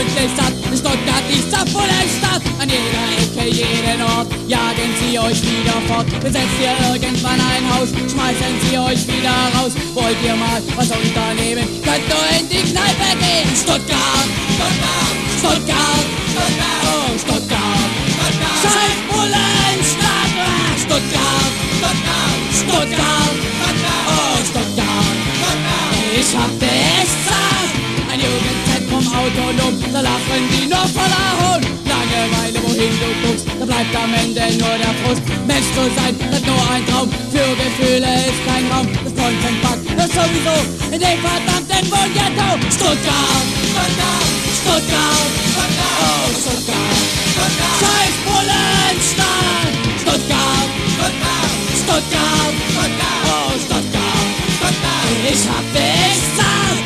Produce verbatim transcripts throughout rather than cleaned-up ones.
gründlich satt. Stuttgart ist zur vollen Stadt. An jeder Ecke, jeden Ort jagen sie euch wieder fort. Besetzt ihr irgendwann ein Haus, schmeißen sie euch wieder raus. Wollt ihr mal was unternehmen, könnt nur in die Kneipe gehen. Stuttgart, Stuttgart, Stuttgart, Stuttgart, oh Stuttgart, Stuttgart. Scheiß Bullenstadt, Stuttgart, Stuttgart, Stuttgart, Stuttgart, oh Stuttgart, Stuttgart. Ich hab dich satt. Ein Jugendzentrum autonom, da lachen die nur voller Hohn. Langeweile, wohin du guckst, da bleibt am Ende nur der Frust. Mensch zu sein, das ist nur ein Traum, für Gefühle ist kein Raum. Das Ponzenpack, das sowieso, in dem verdammten Wohnghetto. Stuttgart, Stuttgart, Stuttgart, Stuttgart, oh Stuttgart, Stuttgart. Scheiß Bullenstadt, Stuttgart, Stuttgart, Stuttgart, Stuttgart, oh Stuttgart, Stuttgart. Ich hab dich satt.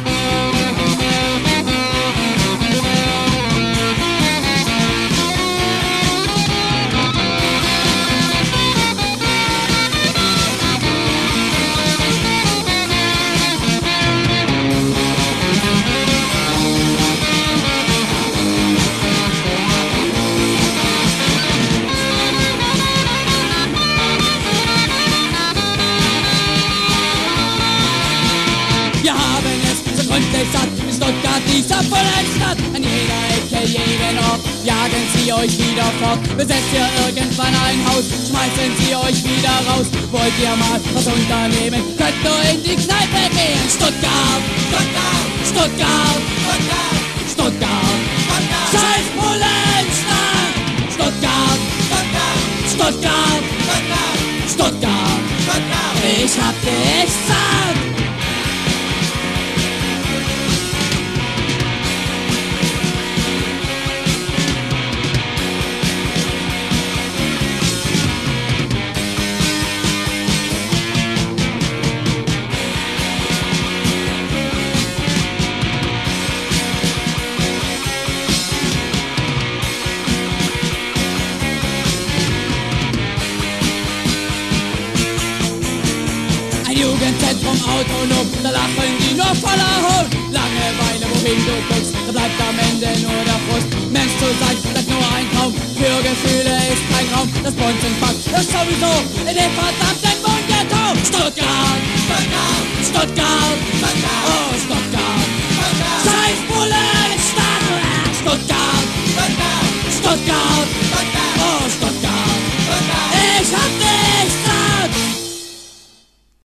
Satt, in Stuttgart, dieser vollen Stadt. An jeder Ecke, jeden Ort jagen sie euch wieder fort. Besetzt ihr irgendwann ein Haus, schmeißen sie euch wieder raus. Wollt ihr mal was unternehmen, könnt nur in die Kneipe gehen. Stuttgart, Stuttgart, Stuttgart, Stuttgart, Stuttgart, Stuttgart. Scheiß Bullenstadt, Stuttgart, Stuttgart, Stuttgart, Stuttgart, Stuttgart, Stuttgart. Ich hab dich satt. Jugendzentrum autonom, da lachen die nur voller Hohn. Langeweile, wohin du guckst, da bleibt am Ende nur der Frust. Mensch zu sein, das ist nur ein Traum, für Gefühle ist kein Raum. Das Bonzenpack, das sowieso, in dem verdammten Wohnghetto. Stuttgart, Stuttgart, Stuttgart, Stuttgart, oh Stuttgart, Stuttgart. Scheiß Bullenstadt, Stuttgart, Stuttgart, Stuttgart,